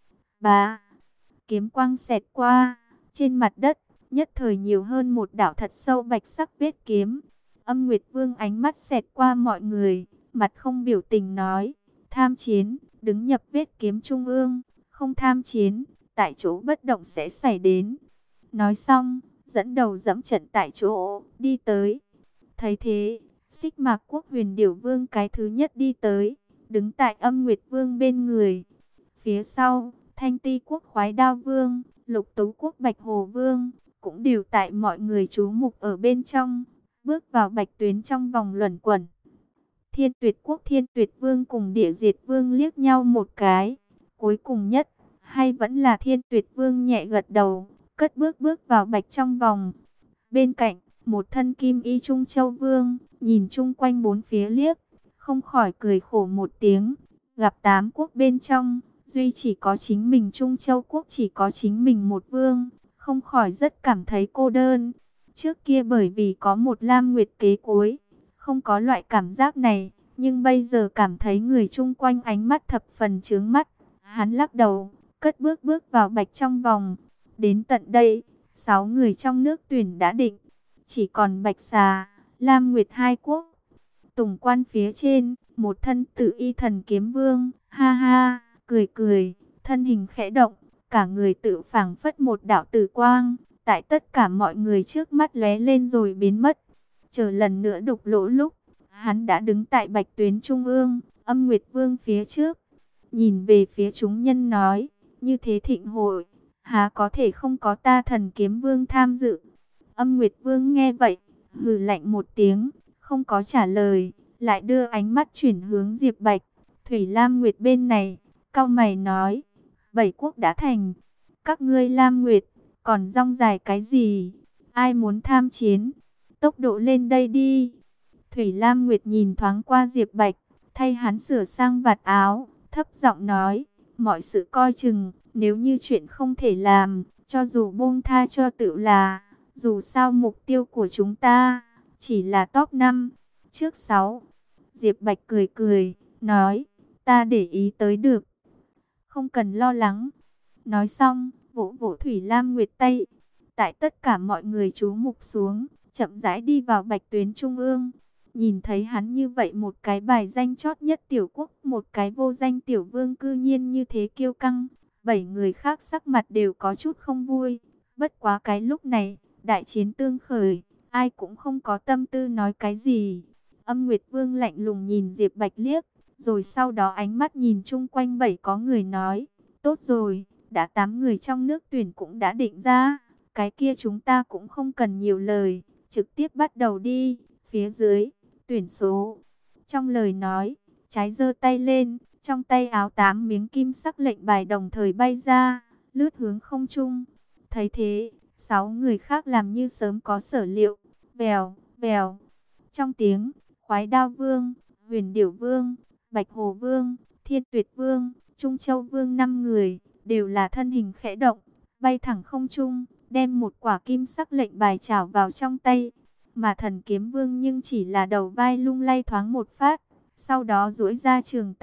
Bá, kiếm quang xẹt qua, trên mặt đất nhất thời nhiều hơn một đạo thật sâu bạch sắc vết kiếm. Âm Nguyệt Vương ánh mắt xẹt qua mọi người, mặt không biểu tình nói: "Tham chiến, đứng nhập vết kiếm trung ương, không tham chiến, tại chỗ bất động sẽ xảy đến." Nói xong, dẫn đầu dẫm trận tại chỗ, đi tới. Thấy thế, Xích Mạc Quốc Huyền Điểu Vương cái thứ nhất đi tới, đứng tại Âm Nguyệt Vương bên người. Phía sau, Thanh Ti Quốc Khoái Đao Vương, Lục Tú Quốc Bạch Hồ Vương, cũng đều tại mọi người chú mục ở bên trong, bước vào bạch tuyến trong vòng luẩn quẩn. Thiên Tuyệt Quốc Thiên Tuyệt Vương cùng Địa Diệt Vương liếc nhau một cái, cuối cùng nhất, hay vẫn là Thiên Tuyệt Vương nhẹ gật đầu, cất bước bước vào bạch trong vòng. Bên cạnh, một thân kim y Trung Châu Vương, nhìn chung quanh bốn phía liếc, không khỏi cười khổ một tiếng, gặp tám quốc bên trong, duy chỉ có chính mình Trung Châu Quốc chỉ có chính mình một vương, không khỏi rất cảm thấy cô đơn. Trước kia bởi vì có một Lam Nguyệt kế cuối, không có loại cảm giác này, nhưng bây giờ cảm thấy người chung quanh ánh mắt thập phần chướng mắt. Hắn lắc đầu, cất bước bước vào bạch trong vòng. Đến tận đây, 6 người trong nước tuyển đã định, chỉ còn Bạch Xà, Lam Nguyệt hai quốc. Tùng quan phía trên, một thân tự y thần kiếm vương, ha ha, cười cười, thân hình khẽ động, cả người tự phảng phất một đạo tử quang, tại tất cả mọi người trước mắt lóe lên rồi biến mất. Chờ lần nữa đục lỗ lúc, hắn đã đứng tại bạch tuyến trung ương, Âm Nguyệt Vương phía trước, nhìn về phía chúng nhân nói: "Như thế thịnh hội, há có thể không có ta Thần Kiếm Vương tham dự?" Âm Nguyệt Vương nghe vậy, hừ lạnh một tiếng, không có trả lời, lại đưa ánh mắt chuyển hướng Diệp Bạch, Thủy Lam Nguyệt bên này, cau mày nói: "Bảy quốc đã thành, các ngươi Lam Nguyệt, còn rong dài cái gì? Ai muốn tham chiến? Tốc độ lên đây đi." Thủy Lam Nguyệt nhìn thoáng qua Diệp Bạch, thay hắn sửa sang vạt áo, thấp giọng nói: "Mọi sự coi chừng, nếu như chuyện không thể làm, cho dù buông tha cho tự là, dù sao mục tiêu của chúng ta chỉ là top 5, trước 6. Diệp Bạch cười cười, nói: "Ta để ý tới được, không cần lo lắng." Nói xong, vỗ vỗ Thủy Lam Nguyệt tay. Tại tất cả mọi người chú mục xuống, chậm rãi đi vào bạch tuyến trung ương. Nhìn thấy hắn như vậy, một cái bài danh chót nhất tiểu quốc, một cái vô danh tiểu vương cư nhiên như thế kiêu căng. 7 người khác sắc mặt đều có chút không vui. Bất quá cái lúc này, đại chiến tương khởi, ai cũng không có tâm tư nói cái gì. Âm Nguyệt Vương lạnh lùng nhìn Diệp Bạch liếc, rồi sau đó ánh mắt nhìn chung quanh 7 có người nói: "Tốt rồi, đã 8 người trong nước tuyển cũng đã định ra, cái kia chúng ta cũng không cần nhiều lời, trực tiếp bắt đầu đi." Phía dưới, tuyển số. Trong lời nói, trái giơ tay lên, trong tay áo 8 miếng kim sắc lệnh bài đồng thời bay ra, lướt hướng không trung. Thấy thế, 6 người khác làm như sớm có sở liệu, vèo, vèo. Trong tiếng, Khoái Đao Vương, Huyền Điểu Vương, Bạch Hồ Vương, Thiên Tuyệt Vương, Trung Châu Vương 5 người, đều là thân hình khẽ động, bay thẳng không trung, đem một quả kim sắc lệnh bài trảo vào trong tay. Mà Thần Kiếm Vương nhưng chỉ là đầu vai lung lay thoáng một phát, sau đó duỗi ra trường tay,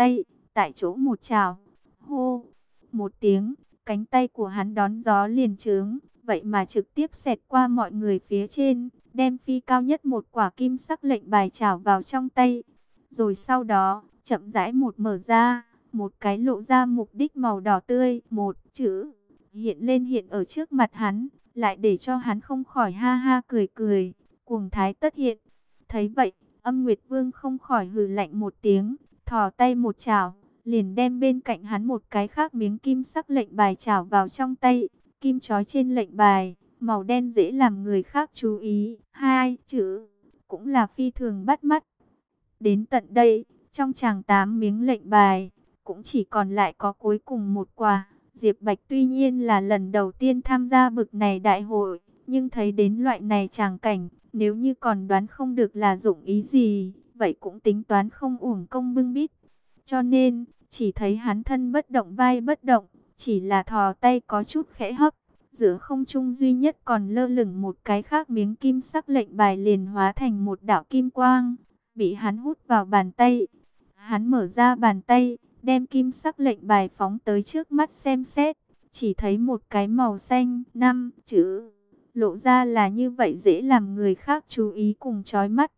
tại chỗ một chảo. Hô, một tiếng, cánh tay của hắn đón gió liền trướng, vậy mà trực tiếp xẹt qua mọi người phía trên, đem phi cao nhất một quả kim sắc lệnh bài chảo vào trong tay. Rồi sau đó, chậm rãi một mở ra, một cái lộ ra mục đích màu đỏ tươi, một chữ hiện lên hiện ở trước mặt hắn, lại để cho hắn không khỏi ha ha cười cười, cuồng thái tất hiện. Thấy vậy, Âm Nguyệt Vương không khỏi hừ lạnh một tiếng, thò tay một chảo, liền đem bên cạnh hắn một cái khác miếng kim sắc lệnh bài chảo vào trong tay. Kim chói trên lệnh bài, màu đen dễ làm người khác chú ý, hai chữ cũng là phi thường bắt mắt. Đến tận đây, trong chàng 8 miếng lệnh bài, cũng chỉ còn lại có cuối cùng một quả. Diệp Bạch tuy nhiên là lần đầu tiên tham gia bực này đại hội, nhưng thấy đến loại này tràng cảnh, nếu như còn đoán không được là dụng ý gì, vậy cũng tính toán không uổng công bưng bít. Cho nên, chỉ thấy hắn thân bất động vai bất động, chỉ là thò tay có chút khẽ hấp. Giữa không trung duy nhất còn lơ lửng một cái khác miếng kim sắc lệnh bài liền hóa thành một đạo kim quang, bị hắn hút vào bàn tay. Hắn mở ra bàn tay, đem kim sắc lệnh bài phóng tới trước mắt xem xét, chỉ thấy một cái màu xanh, 5 chữ, lộ ra là như vậy dễ làm người khác chú ý cùng chói mắt.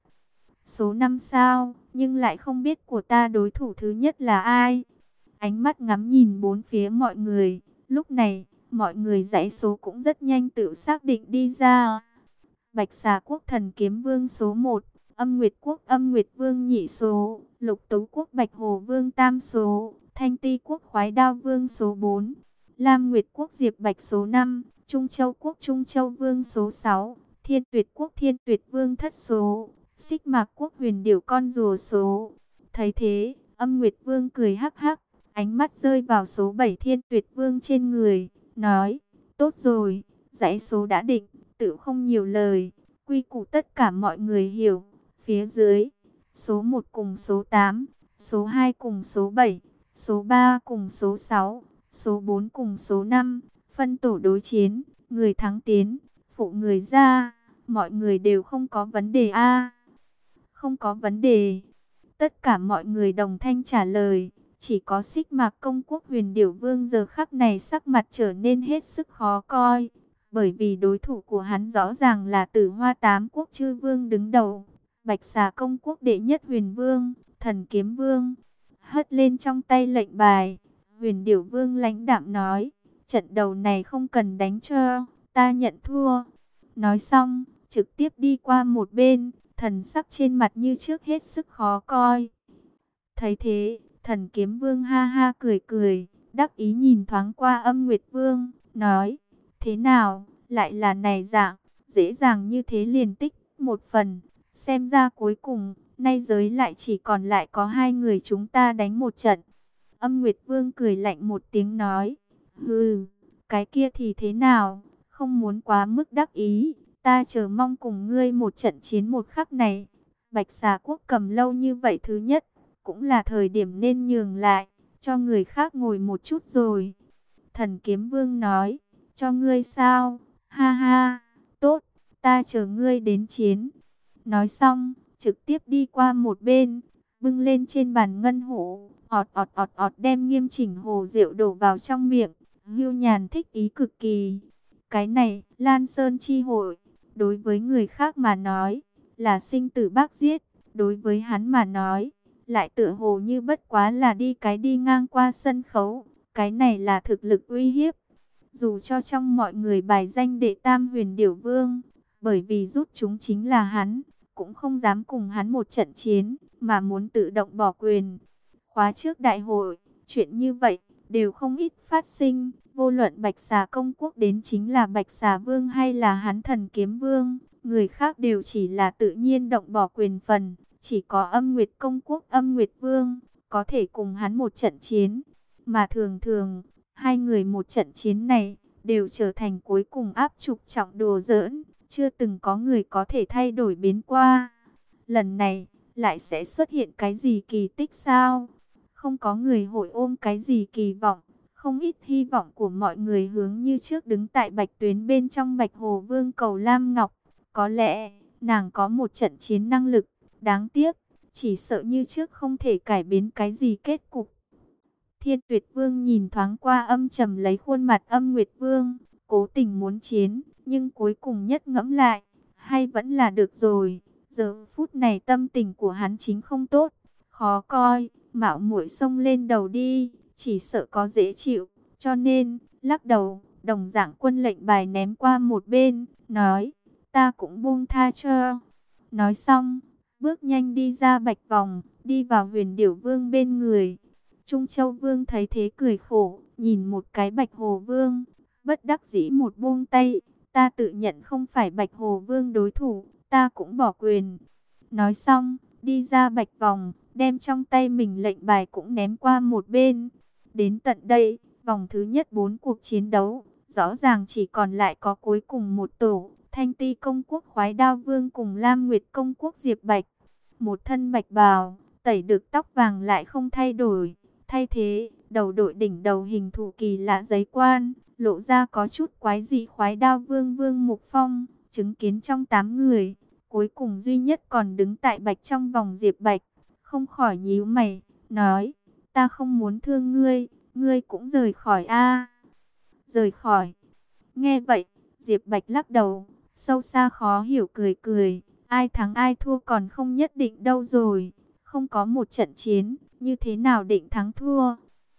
Số 5 sao, nhưng lại không biết của ta đối thủ thứ nhất là ai. Ánh mắt ngắm nhìn bốn phía mọi người, lúc này, mọi người dãy số cũng rất nhanh tự xác định đi ra. Bạch Xà Quốc Thần Kiếm Vương số 1, Âm Nguyệt Quốc Âm Nguyệt Vương nhị số, Lục Tú Quốc Bạch Hồ Vương tam số, Thanh Ti Quốc Khoái Đao Vương số 4, Lam Nguyệt Quốc Diệp Bạch số 5, Trung Châu Quốc Trung Châu Vương số 6, Thiên Tuyệt Quốc Thiên Tuyệt Vương thất số, Xích Mạc Quốc Huyền Điểu con rùa số. Thấy thế, Âm Nguyệt Vương cười hắc hắc, ánh mắt rơi vào số 7 Thiên Tuyệt Vương trên người, nói: tốt rồi, dãy số đã định, tự không nhiều lời, quy củ tất cả mọi người hiểu. Phía dưới, số 1 cùng số 8, số 2 cùng số 7, số 3 cùng số 6, số 4 cùng số 5, phân tổ đối chiến, người thắng tiến, phụ người ra, mọi người đều không có vấn đề a. Không có vấn đề. Tất cả mọi người đồng thanh trả lời, chỉ có Xích Mạc Công Quốc Huyền Điểu Vương giờ khắc này sắc mặt trở nên hết sức khó coi, bởi vì đối thủ của hắn rõ ràng là Tử Hoa Tám Quốc Chư Vương đứng đầu, Bạch Xà Công Quốc đệ nhất Huyền Vương, Thần Kiếm Vương. Hất lên trong tay lệnh bài, Huyền Điểu Vương lãnh đạm nói: trận đầu này không cần đánh cho, ta nhận thua. Nói xong, trực tiếp đi qua một bên, thần sắc trên mặt như trước hết sức khó coi. Thấy thế, Thần Kiếm Vương ha ha cười cười, đắc ý nhìn thoáng qua Âm Nguyệt Vương, nói: thế nào, lại là này dạng, dễ dàng như thế liền tích một phần. Xem ra cuối cùng, nay giới lại chỉ còn lại có hai người chúng ta đánh một trận. Âm Nguyệt Vương cười lạnh một tiếng nói: hừ, cái kia thì thế nào, không muốn quá mức đắc ý, ta chờ mong cùng ngươi một trận chiến một khắc này. Bạch Xà Quốc cầm lâu như vậy, thứ nhất, cũng là thời điểm nên nhường lại, cho người khác ngồi một chút rồi. Thần Kiếm Vương nói: cho ngươi sao, ha ha, tốt, ta chờ ngươi đến chiến. Nói xong, trực tiếp đi qua một bên, bưng lên trên bàn ngân hổ, ọt đem nghiêm chỉnh hồ rượu đổ vào trong miệng, Hưu Nhàn thích ý cực kỳ. Cái này, Lan Sơn chi hội, đối với người khác mà nói, là sinh tử bác giết, đối với hắn mà nói, lại tựa hồ như bất quá là đi ngang qua sân khấu, cái này là thực lực uy hiếp. Dù cho trong mọi người bài danh đệ tam Huyền Điểu Vương, bởi vì rút chúng chính là hắn, cũng không dám cùng hắn một trận chiến, mà muốn tự động bỏ quyền. Khóa trước đại hội, chuyện như vậy, đều không ít phát sinh, vô luận Bạch Xà Công Quốc đến chính là Bạch Xà Vương hay là hắn Thần Kiếm Vương, người khác đều chỉ là tự nhiên động bỏ quyền phần, chỉ có Âm Nguyệt Công Quốc Âm Nguyệt Vương, có thể cùng hắn một trận chiến, mà thường thường, hai người một trận chiến này, đều trở thành cuối cùng áp trục trọng đồ giỡn, chưa từng có người có thể thay đổi biến qua. Lần này, lại sẽ xuất hiện cái gì kỳ tích sao? Không có người hội ôm cái gì kỳ vọng, không ít hy vọng của mọi người hướng như trước đứng tại Bạch Tuyến bên trong Bạch Hồ Vương cầu Lam Ngọc. Có lẽ, nàng có một trận chiến năng lực, đáng tiếc, chỉ sợ như trước không thể cải biến cái gì kết cục. Thiên Tuyệt Vương nhìn thoáng qua âm trầm lấy khuôn mặt Âm Nguyệt Vương, cố tình muốn chiến, nhưng cuối cùng nhất ngẫm lại, hay vẫn là được rồi. Giờ phút này tâm tình của hắn chính không tốt, khó coi, mạo muội xông lên đầu đi, chỉ sợ có dễ chịu, cho nên lắc đầu, đồng dạng quân lệnh bài ném qua một bên, nói, ta cũng buông tha cho. Nói xong, bước nhanh đi ra Bạch Vòng, đi vào Huyền Điểu Vương bên người. Trung Châu Vương thấy thế cười khổ, nhìn một cái Bạch Hồ Vương, bất đắc dĩ một buông tay, ta tự nhận không phải Bạch Hồ Vương đối thủ, ta cũng bỏ quyền. Nói xong, đi ra Bạch Vòng, đem trong tay mình lệnh bài cũng ném qua một bên. Đến tận đây, vòng thứ nhất 4 cuộc chiến đấu, rõ ràng chỉ còn lại có cuối cùng một tổ, Thanh Ti Công Quốc Khoái Đao Vương cùng Lam Nguyệt Công Quốc Diệp Bạch. Một thân bạch bào, tẩy được tóc vàng lại không thay đổi. Thay thế, đầu đội đỉnh đầu hình thù kỳ lạ giấy quan, lộ ra có chút quái dị. Khoái Đao Vương Vương Mục Phong, chứng kiến trong 8 người, cuối cùng duy nhất còn đứng tại bạch trong vòng Diệp Bạch, không khỏi nhíu mày, nói, ta không muốn thương ngươi, ngươi cũng rời khỏi a. Rời khỏi. Nghe vậy, Diệp Bạch lắc đầu, sâu xa khó hiểu cười cười, ai thắng ai thua còn không nhất định đâu rồi, không có một trận chiến, như thế nào định thắng thua.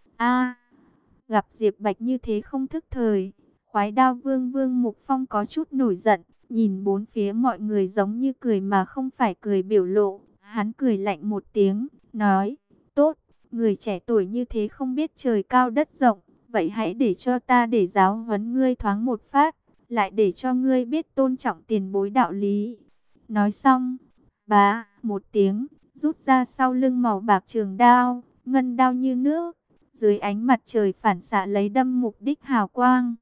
A, gặp Diệp Bạch như thế không thức thời, Khoái Đao Vương Vương Mục Phong có chút nổi giận, nhìn bốn phía mọi người giống như cười mà không phải cười biểu lộ, hắn cười lạnh một tiếng, nói, tốt, người trẻ tuổi như thế không biết trời cao đất rộng, vậy hãy để cho ta để giáo huấn ngươi thoáng một phát, lại để cho ngươi biết tôn trọng tiền bối đạo lý. Nói xong, bá, một tiếng, rút ra sau lưng màu bạc trường đao, ngân đao như nước, dưới ánh mặt trời phản xạ lấy đâm mục đích hào quang.